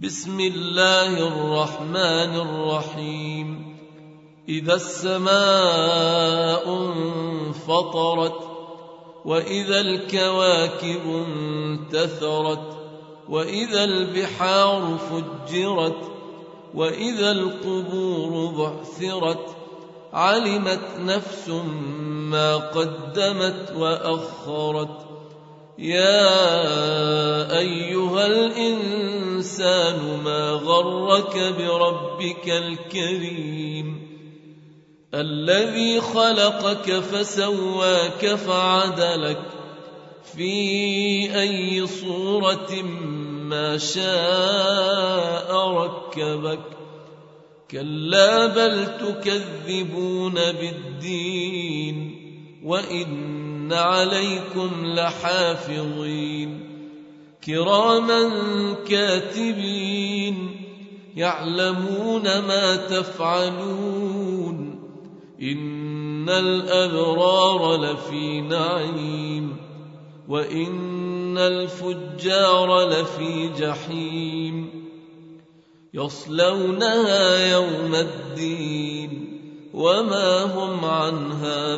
بسم الله الرحمن الرحيم. إذا السماء انفطرت وإذا الكواكب انتثرت وإذا البحار فجرت وإذا القبور بعثرت علمت نفس ما قدمت وأخرت. يا أيها الإنسان ما غرك بربك الكريم الذي خلقك فسواك فعدلك في أي صورة ما شاء ركبك. كلا بل تكذبون بالدين وإن عليكم لحافظين كراما كاتبين يعلمون ما تفعلون. إن الأبرار لفي نعيم وإن الفجار لفي جحيم يصلونها يوم الدين وما هم عنها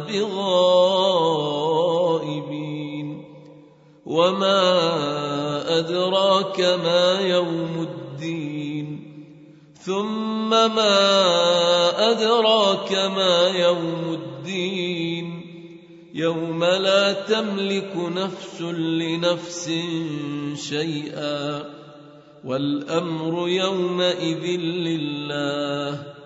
بغائبين. وما أدراك ما يوم الدين ثم ما أدراك ما يوم الدين يوم لا تملك نفس لنفس شيئا والأمر يومئذ لله